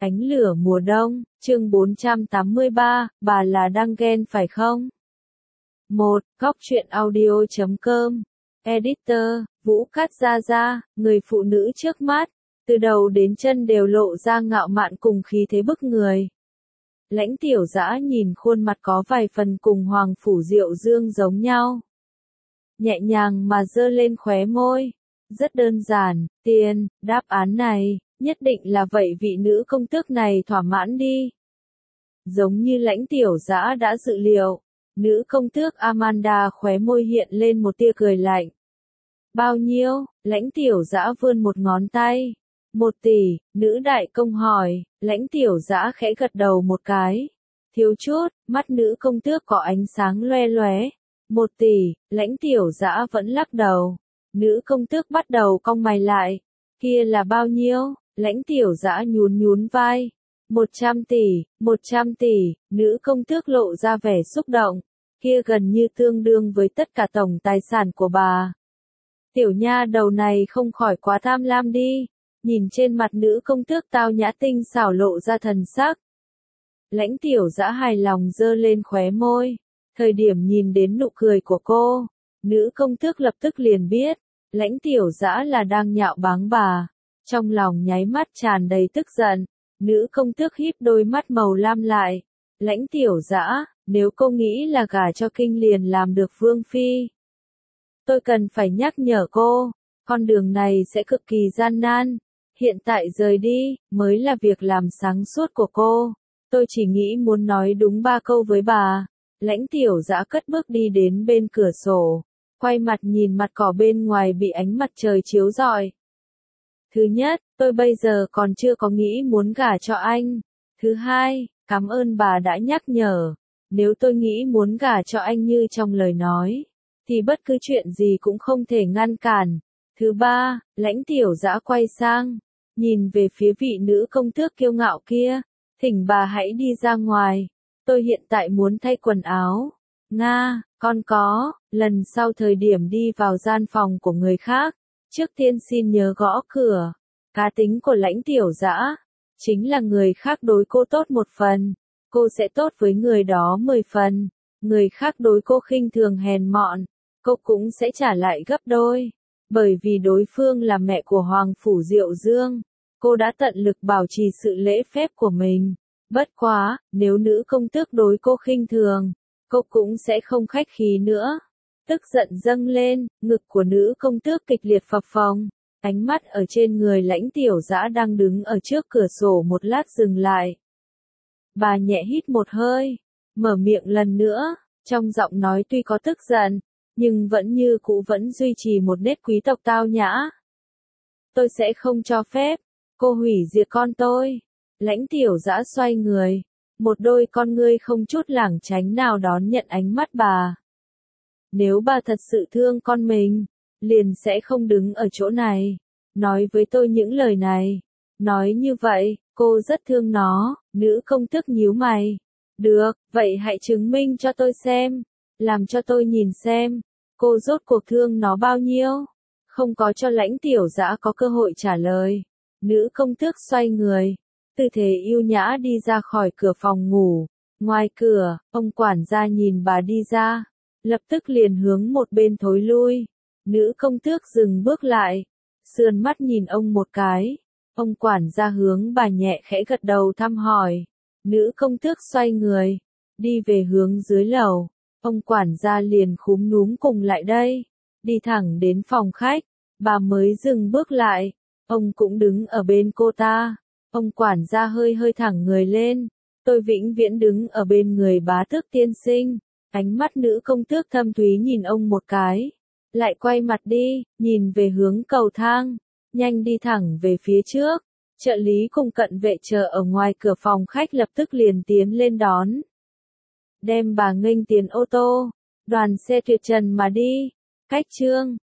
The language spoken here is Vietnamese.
Ánh lửa mùa đông, chương 483, bà là đang ghen phải không? 1. Góc truyện audio.com. Editor, Vũ Cát Gia Gia, người phụ nữ trước mắt, từ đầu đến chân đều lộ ra ngạo mạn cùng khí thế bức người. Lãnh Tiểu Dã nhìn khuôn mặt có vài phần cùng Hoàng Phủ Diệu Dương giống nhau. Nhẹ nhàng mà giơ lên khóe môi. Rất đơn giản, tiền, đáp án này, nhất định là vậy vị nữ công tước này thỏa mãn đi. Giống như Lãnh Tiểu Dã đã dự liệu, nữ công tước Amanda khóe môi hiện lên một tia cười lạnh. Bao nhiêu? Lãnh Tiểu Dã vươn một ngón tay. 1 tỷ, nữ đại công hỏi. Lãnh Tiểu Dã khẽ gật đầu một cái. Thiếu chút, mắt nữ công tước có ánh sáng loe loé. 1 tỷ, Lãnh Tiểu Dã vẫn lắc đầu. Nữ công tước bắt đầu cong mày lại. Kia là bao nhiêu? Lãnh Tiểu Dã nhún nhún vai. 100 tỷ, 100 tỷ, nữ công tước lộ ra vẻ xúc động. Kia gần như tương đương với tất cả tổng tài sản của bà. Tiểu nha đầu này không khỏi quá tham lam đi. Nhìn trên mặt nữ công tước tao nhã tinh xảo lộ ra thần sắc. Lãnh Tiểu Dã hài lòng giơ lên khóe môi. Thời điểm nhìn đến nụ cười của cô, nữ công tước lập tức liền biết, Lãnh Tiểu Dã là đang nhạo báng bà. Trong lòng nháy mắt tràn đầy tức giận, nữ công tước híp đôi mắt màu lam lại. Lãnh Tiểu Dã, nếu cô nghĩ là gả cho Kinh liền làm được vương phi, tôi cần phải nhắc nhở cô, con đường này sẽ cực kỳ gian nan. Hiện tại rời đi, mới là việc làm sáng suốt của cô. Tôi chỉ nghĩ muốn nói đúng 3 câu với bà. Lãnh Tiểu Dã cất bước đi đến bên cửa sổ, quay mặt nhìn mặt cỏ bên ngoài bị ánh mặt trời chiếu rọi. Thứ nhất, tôi bây giờ còn chưa có nghĩ muốn gả cho anh. Thứ hai, cảm ơn bà đã nhắc nhở. Nếu tôi nghĩ muốn gả cho anh như trong lời nói, thì bất cứ chuyện gì cũng không thể ngăn cản. Thứ ba, Lãnh Tiểu Dã quay sang, nhìn về phía vị nữ công tước kiêu ngạo kia. Thỉnh bà hãy đi ra ngoài. Tôi hiện tại muốn thay quần áo. Nga, con có, lần sau thời điểm đi vào gian phòng của người khác, trước tiên xin nhớ gõ cửa. Cá tính của Lãnh Tiểu Dã, chính là người khác đối cô tốt 1 phần, cô sẽ tốt với người đó 10 phần. Người khác đối cô khinh thường hèn mọn, cô cũng sẽ trả lại gấp đôi. Bởi vì đối phương là mẹ của Hoàng Phủ Diệu Dương, cô đã tận lực bảo trì sự lễ phép của mình. Bất quá, nếu nữ công tước đối cô khinh thường, cô cũng sẽ không khách khí nữa. Tức giận dâng lên, ngực của nữ công tước kịch liệt phập phồng. Ánh mắt ở trên người Lãnh Tiểu Dã đang đứng ở trước cửa sổ một lát dừng lại. Bà nhẹ hít một hơi, mở miệng lần nữa, trong giọng nói tuy có tức giận, nhưng vẫn như cũ vẫn duy trì một nét quý tộc tao nhã. Tôi sẽ không cho phép cô hủy diệt con tôi. Lãnh Tiểu Dã xoay người, một đôi con ngươi không chút lảng tránh nào đón nhận ánh mắt bà. Nếu bà thật sự thương con mình, liền sẽ không đứng ở chỗ này, nói với tôi những lời này. Nói như vậy, cô rất thương nó. Nữ công tước nhíu mày. Được, vậy hãy chứng minh cho tôi xem, làm cho tôi nhìn xem, cô rốt cuộc thương nó bao nhiêu. Không có cho Lãnh Tiểu Dã có cơ hội trả lời, nữ công tước xoay người, tư thế yêu nhã đi ra khỏi cửa phòng ngủ. Ngoài cửa, ông quản gia nhìn bà đi ra, lập tức liền hướng một bên thối lui. Nữ công tước dừng bước lại, sườn mắt nhìn ông một cái. Ông quản gia hướng bà nhẹ khẽ gật đầu thăm hỏi. Nữ công tước xoay người, đi về hướng dưới lầu. Ông quản gia liền khúm núm cùng lại đây, đi thẳng đến phòng khách. Bà mới dừng bước lại, ông cũng đứng ở bên cô ta. Ông quản gia hơi hơi thẳng người lên. Tôi vĩnh viễn đứng ở bên người bá tước tiên sinh. Ánh mắt nữ công tước thâm thúy nhìn ông một cái, lại quay mặt đi, nhìn về hướng cầu thang, nhanh đi thẳng về phía trước. Trợ lý cùng cận vệ chờ ở ngoài cửa phòng khách lập tức liền tiến lên đón. Đem bà nghênh tiến ô tô, đoàn xe tuyệt trần mà đi. Cách chương